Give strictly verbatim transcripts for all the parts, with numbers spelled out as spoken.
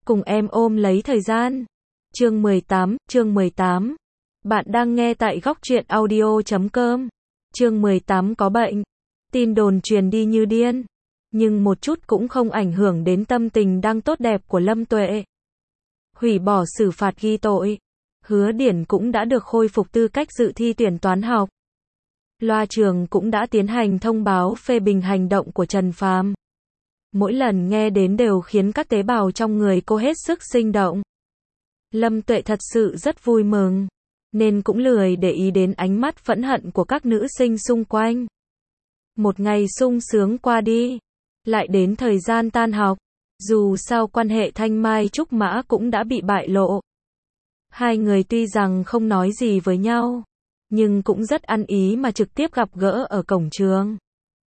cùng em ôm lấy thời gian. Chương mười tám, chương mười tám. Bạn đang nghe tại góc truyện audio chấm com. Chương mười tám có bệnh. Tin đồn truyền đi như điên, nhưng một chút cũng không ảnh hưởng đến tâm tình đang tốt đẹp của Lâm Tuệ. Hủy bỏ xử phạt ghi tội, Hứa Điển cũng đã được khôi phục tư cách dự thi tuyển toán học. Loa trường cũng đã tiến hành thông báo phê bình hành động của Trần Phàm. Mỗi lần nghe đến đều khiến các tế bào trong người cô hết sức sinh động. Lâm Tuệ thật sự rất vui mừng, nên cũng lười để ý đến ánh mắt phẫn hận của các nữ sinh xung quanh. Một ngày sung sướng qua đi, lại đến thời gian tan học. Dù sao quan hệ Thanh Mai Trúc Mã cũng đã bị bại lộ. Hai người tuy rằng không nói gì với nhau, nhưng cũng rất ăn ý mà trực tiếp gặp gỡ ở cổng trường.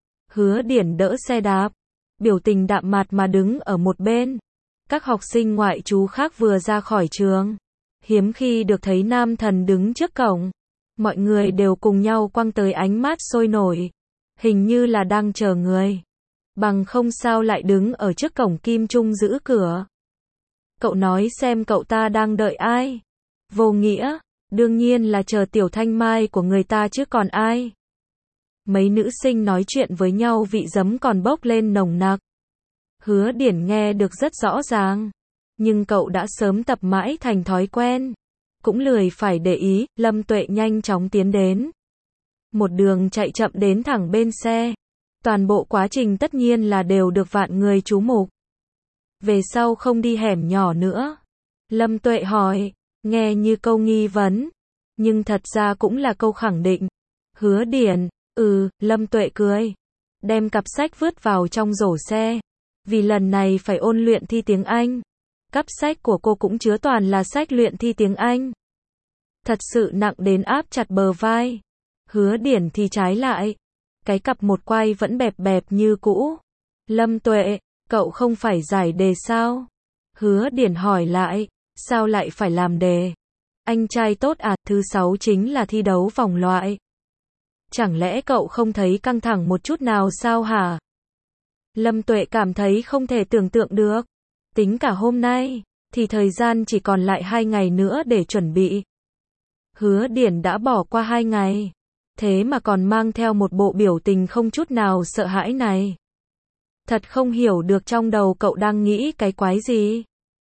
Hứa Điển đỡ xe đạp, biểu tình đạm mạc mà đứng ở một bên. Các học sinh ngoại trú khác vừa ra khỏi trường, hiếm khi được thấy nam thần đứng trước cổng. Mọi người đều cùng nhau quăng tới ánh mắt sôi nổi, hình như là đang chờ người. Bằng không sao lại đứng ở trước cổng kim trung giữ cửa. Cậu nói xem cậu ta đang đợi ai? Vô nghĩa, đương nhiên là chờ tiểu Thanh Mai của người ta chứ còn ai. Mấy nữ sinh nói chuyện với nhau vị giấm còn bốc lên nồng nặc. Hứa Điển nghe được rất rõ ràng, nhưng cậu đã sớm tập mãi thành thói quen, cũng lười phải để ý. Lâm Tuệ nhanh chóng tiến đến, một đường chạy chậm đến thẳng bên xe. Toàn bộ quá trình tất nhiên là đều được vạn người chú mục. Về sau không đi hẻm nhỏ nữa? Lâm Tuệ hỏi, nghe như câu nghi vấn, nhưng thật ra cũng là câu khẳng định. Hứa Điển, ừ, Lâm Tuệ cười, đem cặp sách vứt vào trong rổ xe. Vì lần này phải ôn luyện thi tiếng Anh. Cặp sách của cô cũng chứa toàn là sách luyện thi tiếng Anh. Thật sự nặng đến áp chặt bờ vai. Hứa Điển thì trái lại, cái cặp một quai vẫn bẹp bẹp như cũ. Lâm Tuệ, cậu không phải giải đề sao? Hứa Điển hỏi lại, sao lại phải làm đề? Anh trai tốt à, thứ sáu chính là thi đấu vòng loại. Chẳng lẽ cậu không thấy căng thẳng một chút nào sao hả? Lâm Tuệ cảm thấy không thể tưởng tượng được. Tính cả hôm nay, thì thời gian chỉ còn lại hai ngày nữa để chuẩn bị. Hứa Điển đã bỏ qua hai ngày, thế mà còn mang theo một bộ biểu tình không chút nào sợ hãi này. Thật không hiểu được trong đầu cậu đang nghĩ cái quái gì.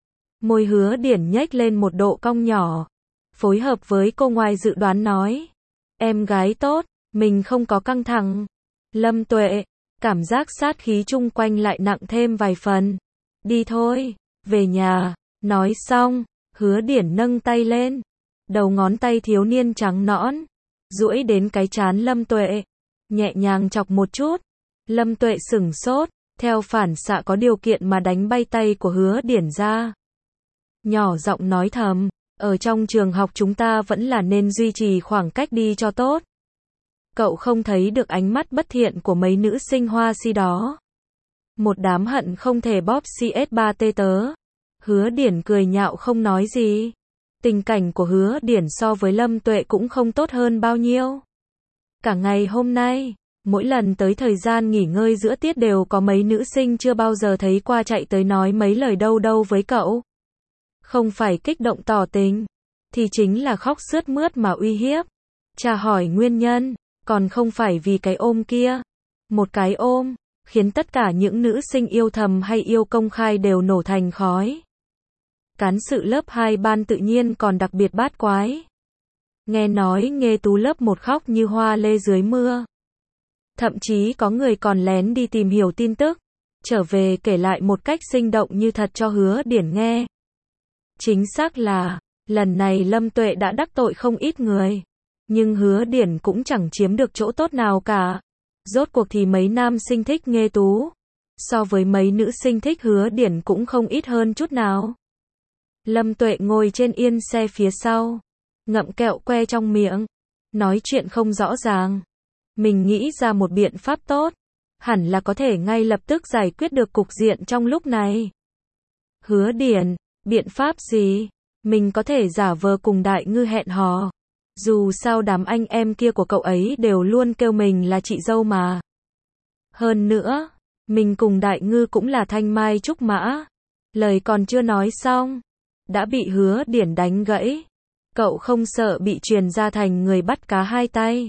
Môi Hứa Điển nhếch lên một độ cong nhỏ, phối hợp với cô ngoài dự đoán nói. Em gái tốt, mình không có căng thẳng. Lâm Tuệ, cảm giác sát khí chung quanh lại nặng thêm vài phần. Đi thôi, về nhà. Nói xong, Hứa Điển nâng tay lên. Đầu ngón tay thiếu niên trắng nõn duỗi đến cái trán Lâm Tuệ, nhẹ nhàng chọc một chút. Lâm Tuệ sửng sốt, theo phản xạ có điều kiện mà đánh bay tay của Hứa Điển ra. Nhỏ giọng nói thầm, ở trong trường học chúng ta vẫn là nên duy trì khoảng cách đi cho tốt. Cậu không thấy được ánh mắt bất thiện của mấy nữ sinh hoa si đó. Một đám hận không thể bóp xê ét ba tê tớ. Hứa Điển cười nhạo không nói gì. Tình cảnh của Hứa Điển so với Lâm Tuệ cũng không tốt hơn bao nhiêu. Cả ngày hôm nay, mỗi lần tới thời gian nghỉ ngơi giữa tiết đều có mấy nữ sinh chưa bao giờ thấy qua chạy tới nói mấy lời đâu đâu với cậu. Không phải kích động tỏ tình, thì chính là khóc sướt mướt mà uy hiếp. Chả hỏi nguyên nhân, còn không phải vì cái ôm kia. Một cái ôm, khiến tất cả những nữ sinh yêu thầm hay yêu công khai đều nổ thành khói. Cán sự lớp hai ban tự nhiên còn đặc biệt bát quái. Nghe nói Nghê Tú lớp một khóc như hoa lê dưới mưa. Thậm chí có người còn lén đi tìm hiểu tin tức, trở về kể lại một cách sinh động như thật cho Hứa Điển nghe. Chính xác là, lần này Lâm Tuệ đã đắc tội không ít người. Nhưng Hứa Điển cũng chẳng chiếm được chỗ tốt nào cả. Rốt cuộc thì mấy nam sinh thích Nghê Tú, so với mấy nữ sinh thích Hứa Điển cũng không ít hơn chút nào. Lâm Tuệ ngồi trên yên xe phía sau, ngậm kẹo que trong miệng, nói chuyện không rõ ràng. Mình nghĩ ra một biện pháp tốt, hẳn là có thể ngay lập tức giải quyết được cục diện trong lúc này. Hứa Điển, biện pháp gì? Mình có thể giả vờ cùng Đại Ngư hẹn hò. Dù sao đám anh em kia của cậu ấy đều luôn kêu mình là chị dâu mà. Hơn nữa, mình cùng Đại Ngư cũng là Thanh Mai Trúc Mã. Lời còn chưa nói xong, đã bị Hứa Điển đánh gãy. Cậu không sợ bị truyền ra thành người bắt cá hai tay.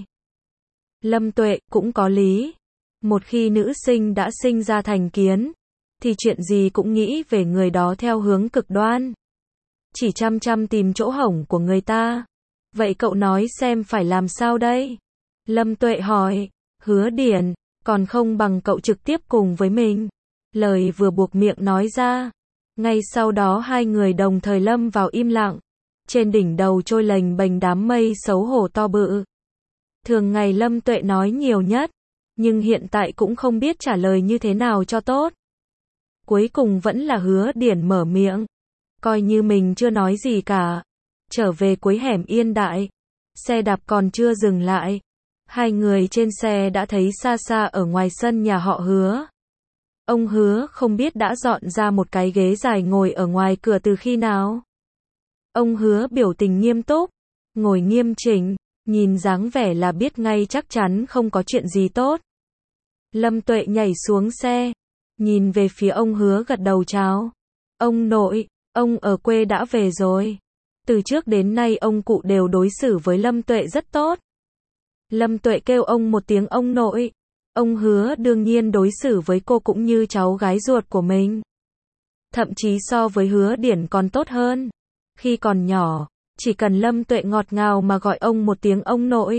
Lâm Tuệ, cũng có lý. Một khi nữ sinh đã sinh ra thành kiến, thì chuyện gì cũng nghĩ về người đó theo hướng cực đoan. Chỉ chăm chăm tìm chỗ hổng của người ta. Vậy cậu nói xem phải làm sao đây? Lâm Tuệ hỏi. Hứa Điển, còn không bằng cậu trực tiếp cùng với mình. Lời vừa buộc miệng nói ra. Ngay sau đó hai người đồng thời lâm vào im lặng. Trên đỉnh đầu trôi lềnh bềnh đám mây xấu hổ to bự. Thường ngày Lâm Tuệ nói nhiều nhất, nhưng hiện tại cũng không biết trả lời như thế nào cho tốt. Cuối cùng vẫn là Hứa Điển mở miệng. Coi như mình chưa nói gì cả. Trở về cuối hẻm Yên Đại. Xe đạp còn chưa dừng lại. Hai người trên xe đã thấy xa xa ở ngoài sân nhà họ Hứa. Ông Hứa không biết đã dọn ra một cái ghế dài ngồi ở ngoài cửa từ khi nào. Ông Hứa biểu tình nghiêm túc, ngồi nghiêm chỉnh, nhìn dáng vẻ là biết ngay chắc chắn không có chuyện gì tốt. Lâm Tuệ nhảy xuống xe, nhìn về phía ông Hứa gật đầu chào. Ông nội, ông ở quê đã về rồi. Từ trước đến nay ông cụ đều đối xử với Lâm Tuệ rất tốt. Lâm Tuệ kêu ông một tiếng ông nội. Ông Hứa đương nhiên đối xử với cô cũng như cháu gái ruột của mình. Thậm chí so với Hứa Điển còn tốt hơn. Khi còn nhỏ, chỉ cần Lâm Tuệ ngọt ngào mà gọi ông một tiếng ông nội,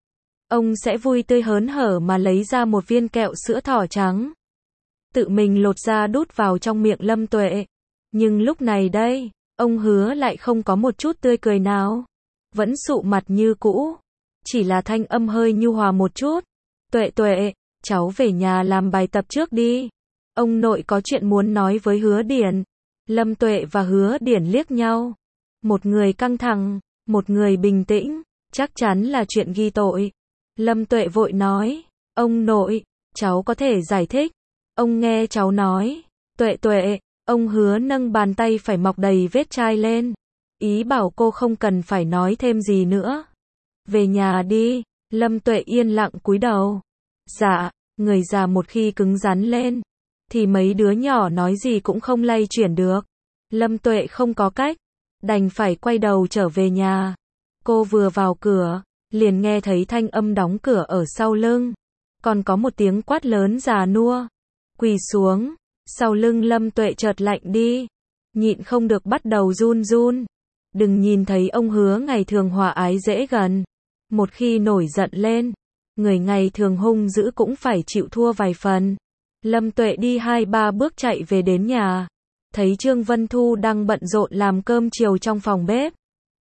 ông sẽ vui tươi hớn hở mà lấy ra một viên kẹo sữa thỏ trắng. Tự mình lột ra đút vào trong miệng Lâm Tuệ. Nhưng lúc này đây, ông Hứa lại không có một chút tươi cười nào. Vẫn sụ mặt như cũ. Chỉ là thanh âm hơi nhu hòa một chút. Tuệ Tuệ, cháu về nhà làm bài tập trước đi. Ông nội có chuyện muốn nói với Hứa Điển. Lâm Tuệ và Hứa Điển liếc nhau. Một người căng thẳng, một người bình tĩnh. Chắc chắn là chuyện ghi tội. Lâm Tuệ vội nói. Ông nội, cháu có thể giải thích. Ông nghe cháu nói. Tuệ Tuệ, ông Hứa nâng bàn tay phải mọc đầy vết chai lên. Ý bảo cô không cần phải nói thêm gì nữa. Về nhà đi. Lâm Tuệ yên lặng cúi đầu. Dạ, người già một khi cứng rắn lên, thì mấy đứa nhỏ nói gì cũng không lay chuyển được. Lâm Tuệ không có cách, đành phải quay đầu trở về nhà. Cô vừa vào cửa, liền nghe thấy thanh âm đóng cửa ở sau lưng. Còn có một tiếng quát lớn già nua. Quỳ xuống. Sau lưng Lâm Tuệ chợt lạnh đi. Nhịn không được bắt đầu run run. Đừng nhìn thấy ông Hứa ngày thường hòa ái dễ gần. Một khi nổi giận lên, người ngày thường hung dữ cũng phải chịu thua vài phần. Lâm Tuệ đi hai ba bước chạy về đến nhà. Thấy Trương Vân Thu đang bận rộn làm cơm chiều trong phòng bếp.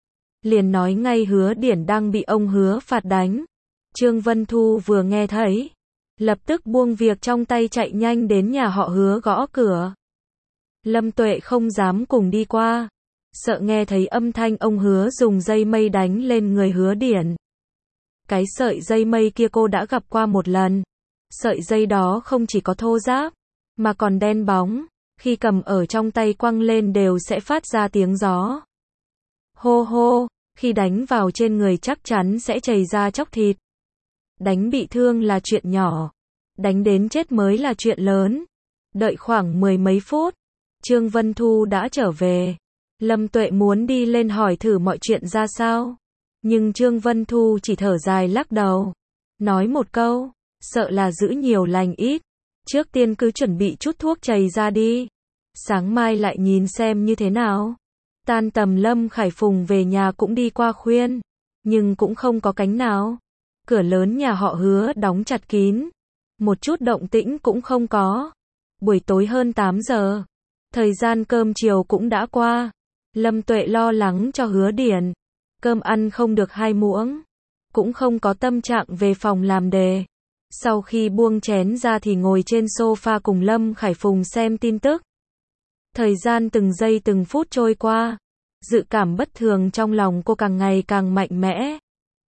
Liền nói ngay Hứa Điển đang bị ông Hứa phạt đánh. Trương Vân Thu vừa nghe thấy, lập tức buông việc trong tay chạy nhanh đến nhà họ Hứa gõ cửa. Lâm Tuệ không dám cùng đi qua. Sợ nghe thấy âm thanh ông Hứa dùng dây mây đánh lên người Hứa Điển. Cái sợi dây mây kia cô đã gặp qua một lần. Sợi dây đó không chỉ có thô ráp, mà còn đen bóng. Khi cầm ở trong tay quăng lên đều sẽ phát ra tiếng gió. Hô hô, khi đánh vào trên người chắc chắn sẽ chảy ra chóc thịt. Đánh bị thương là chuyện nhỏ. Đánh đến chết mới là chuyện lớn. Đợi khoảng mười mấy phút, Trương Vân Thu đã trở về. Lâm Tuệ muốn đi lên hỏi thử mọi chuyện ra sao. Nhưng Trương Vân Thu chỉ thở dài lắc đầu. Nói một câu, sợ là giữ nhiều lành ít. Trước tiên cứ chuẩn bị chút thuốc chày ra đi. Sáng mai lại nhìn xem như thế nào. Tan tầm Lâm Khải Phùng về nhà cũng đi qua khuyên. Nhưng cũng không có cánh nào. Cửa lớn nhà họ Hứa đóng chặt kín. Một chút động tĩnh cũng không có. Buổi tối hơn tám giờ. Thời gian cơm chiều cũng đã qua. Lâm Tuệ lo lắng cho Hứa Điển. Cơm ăn không được hai muỗng. Cũng không có tâm trạng về phòng làm đề. Sau khi buông chén ra thì ngồi trên sofa cùng Lâm Khải Phùng xem tin tức. Thời gian từng giây từng phút trôi qua. Dự cảm bất thường trong lòng cô càng ngày càng mạnh mẽ.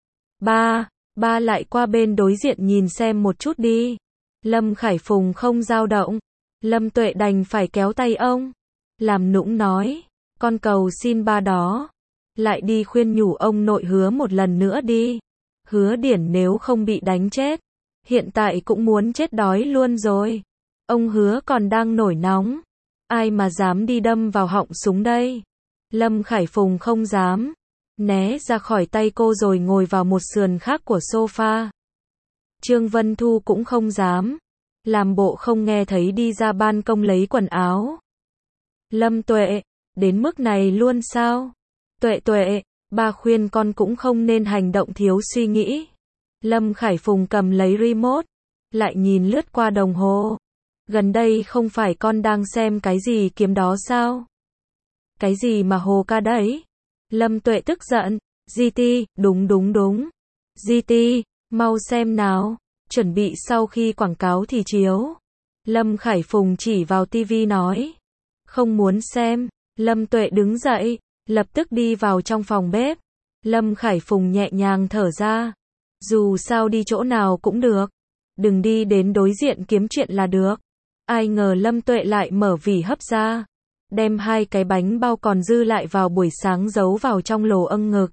Ba, ba lại qua bên đối diện nhìn xem một chút đi. Lâm Khải Phùng không dao động. Lâm Tuệ đành phải kéo tay ông. Làm nũng nói. Con cầu xin ba đó. Lại đi khuyên nhủ ông nội Hứa một lần nữa đi. Hứa Điển nếu không bị đánh chết, hiện tại cũng muốn chết đói luôn rồi. Ông Hứa còn đang nổi nóng. Ai mà dám đi đâm vào họng súng đây? Lâm Khải Phùng không dám. Né ra khỏi tay cô rồi ngồi vào một sườn khác của sofa. Trương Vân Thu cũng không dám. Làm bộ không nghe thấy đi ra ban công lấy quần áo. Lâm Tuệ, đến mức này luôn sao? Tuệ Tuệ, ba khuyên con cũng không nên hành động thiếu suy nghĩ. Lâm Khải Phùng cầm lấy remote, lại nhìn lướt qua đồng hồ. Gần đây không phải con đang xem cái gì kiếm đó sao? Cái gì mà hồ ca đấy? Lâm Tuệ tức giận. giê tê, đúng đúng đúng. giê tê, mau xem nào. Chuẩn bị sau khi quảng cáo thì chiếu. Lâm Khải Phùng chỉ vào tivi nói. Không muốn xem. Lâm Tuệ đứng dậy, lập tức đi vào trong phòng bếp. Lâm Khải Phùng nhẹ nhàng thở ra. Dù sao đi chỗ nào cũng được. Đừng đi đến đối diện kiếm chuyện là được. Ai ngờ Lâm Tuệ lại mở vỉ hấp ra. Đem hai cái bánh bao còn dư lại vào buổi sáng giấu vào trong lồ âng ngực.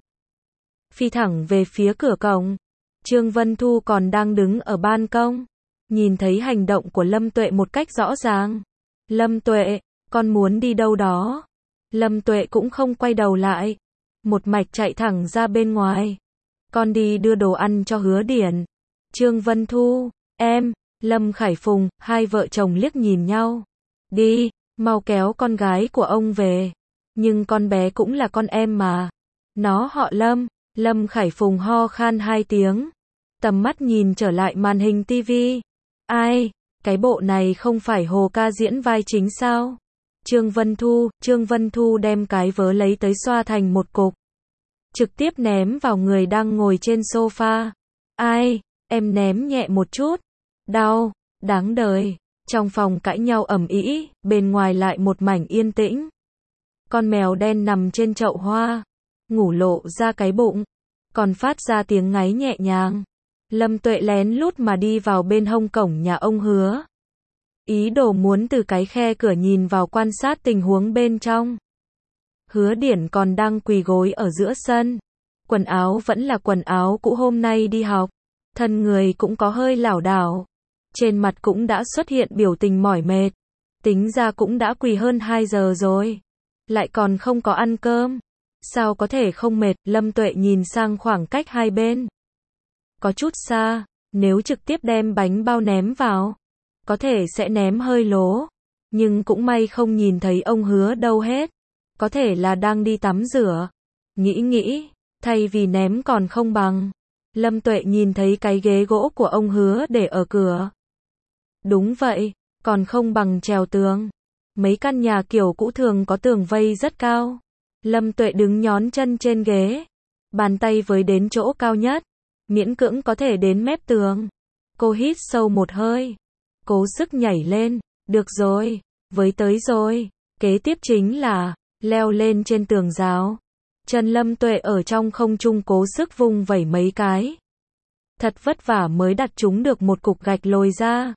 Phi thẳng về phía cửa cổng. Trương Vân Thu còn đang đứng ở ban công. Nhìn thấy hành động của Lâm Tuệ một cách rõ ràng. Lâm Tuệ, con muốn đi đâu đó? Lâm Tuệ cũng không quay đầu lại. Một mạch chạy thẳng ra bên ngoài. Con đi đưa đồ ăn cho Hứa Điển. Trương Vân Thu, em, Lâm Khải Phùng, hai vợ chồng liếc nhìn nhau. Đi, mau kéo con gái của ông về. Nhưng con bé cũng là con em mà. Nó họ Lâm. Lâm Khải Phùng ho khan hai tiếng. Tầm mắt nhìn trở lại màn hình tivi. Ai, cái bộ này không phải Hồ Ca diễn vai chính sao? Trương Vân Thu, Trương Vân Thu đem cái vớ lấy tới xoa thành một cục. Trực tiếp ném vào người đang ngồi trên sofa. Ai, em ném nhẹ một chút. Đau, đáng đời. Trong phòng cãi nhau ầm ĩ, bên ngoài lại một mảnh yên tĩnh. Con mèo đen nằm trên chậu hoa, ngủ lộ ra cái bụng, còn phát ra tiếng ngáy nhẹ nhàng. Lâm Tuệ lén lút mà đi vào bên hông cổng nhà ông Hứa. Ý đồ muốn từ cái khe cửa nhìn vào quan sát tình huống bên trong. Hứa Điển còn đang quỳ gối ở giữa sân. Quần áo vẫn là quần áo cũ hôm nay đi học. Thân người cũng có hơi lảo đảo. Trên mặt cũng đã xuất hiện biểu tình mỏi mệt. Tính ra cũng đã quỳ hơn hai giờ rồi. Lại còn không có ăn cơm. Sao có thể không mệt? Lâm Tuệ nhìn sang khoảng cách hai bên. Có chút xa, nếu trực tiếp đem bánh bao ném vào, có thể sẽ ném hơi lố. Nhưng cũng may không nhìn thấy ông Hứa đâu hết. Có thể là đang đi tắm rửa. Nghĩ nghĩ, thay vì ném còn không bằng. Lâm Tuệ nhìn thấy cái ghế gỗ của ông Hứa để ở cửa. Đúng vậy, còn không bằng trèo tường. Mấy căn nhà kiểu cũ thường có tường vây rất cao. Lâm Tuệ đứng nhón chân trên ghế. Bàn tay với đến chỗ cao nhất. Miễn cưỡng có thể đến mép tường. Cô hít sâu một hơi. Cố sức nhảy lên. Được rồi, với tới rồi. Kế tiếp chính là leo lên trên tường rào. Chân Lâm Tuệ ở trong không trung cố sức vung vẩy mấy cái. Thật vất vả mới đặt chúng được một cục gạch lồi ra.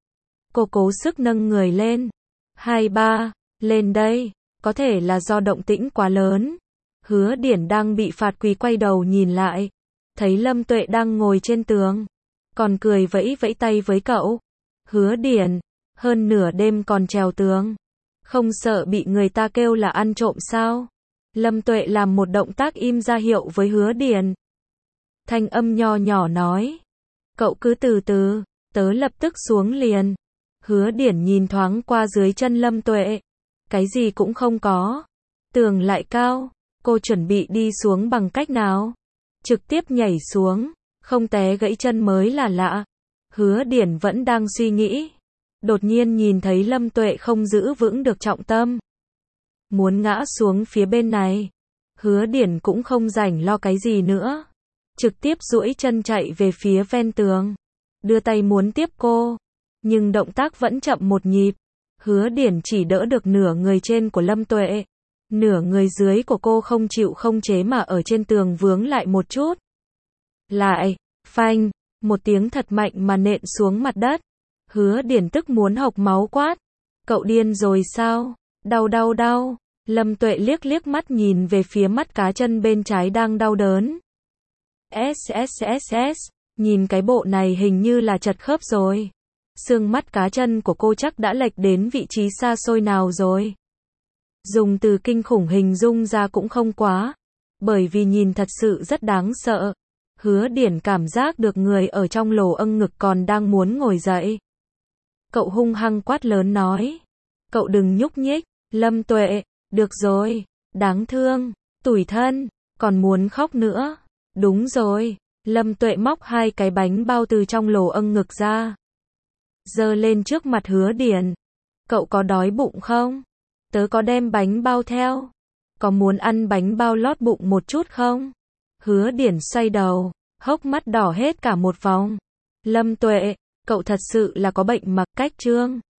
Cô cố sức nâng người lên. Hai ba, lên đây. Có thể là do động tĩnh quá lớn. Hứa Điển đang bị phạt quỳ quay đầu nhìn lại. Thấy Lâm Tuệ đang ngồi trên tường. Còn cười vẫy vẫy tay với cậu. Hứa Điển, hơn nửa đêm còn trèo tường. Không sợ bị người ta kêu là ăn trộm sao? Lâm Tuệ làm một động tác im ra hiệu với Hứa Điển. Thanh âm nho nhỏ nói. Cậu cứ từ từ, tớ lập tức xuống liền. Hứa Điển nhìn thoáng qua dưới chân Lâm Tuệ. Cái gì cũng không có. Tường lại cao. Cô chuẩn bị đi xuống bằng cách nào? Trực tiếp nhảy xuống. Không té gãy chân mới là lạ. Hứa Điển vẫn đang suy nghĩ. Đột nhiên nhìn thấy Lâm Tuệ không giữ vững được trọng tâm. Muốn ngã xuống phía bên này. Hứa Điển cũng không rảnh lo cái gì nữa. Trực tiếp duỗi chân chạy về phía ven tường. Đưa tay muốn tiếp cô. Nhưng động tác vẫn chậm một nhịp. Hứa Điển chỉ đỡ được nửa người trên của Lâm Tuệ. Nửa người dưới của cô không chịu không chế mà ở trên tường vướng lại một chút. Lại, phanh, một tiếng thật mạnh mà nện xuống mặt đất. Hứa Điển tức muốn hộc máu quát. Cậu điên rồi sao? Đau đau đau. Lâm Tuệ liếc liếc mắt nhìn về phía mắt cá chân bên trái đang đau đớn. S S S S, nhìn cái bộ này hình như là chật khớp rồi. Xương mắt cá chân của cô chắc đã lệch đến vị trí xa xôi nào rồi. Dùng từ kinh khủng hình dung ra cũng không quá. Bởi vì nhìn thật sự rất đáng sợ. Hứa Điển cảm giác được người ở trong lồ âng ngực còn đang muốn ngồi dậy. Cậu hung hăng quát lớn nói. Cậu đừng nhúc nhích, Lâm Tuệ, được rồi, đáng thương, tủi thân, còn muốn khóc nữa. Đúng rồi, Lâm Tuệ móc hai cái bánh bao từ trong lồ âng ngực ra. Giơ lên trước mặt Hứa Điển. Cậu có đói bụng không? Tớ có đem bánh bao theo. Có muốn ăn bánh bao lót bụng một chút không? Hứa Điển xoay đầu, hốc mắt đỏ hết cả một vòng. Lâm Tuệ, cậu thật sự là có bệnh mặc cách trương.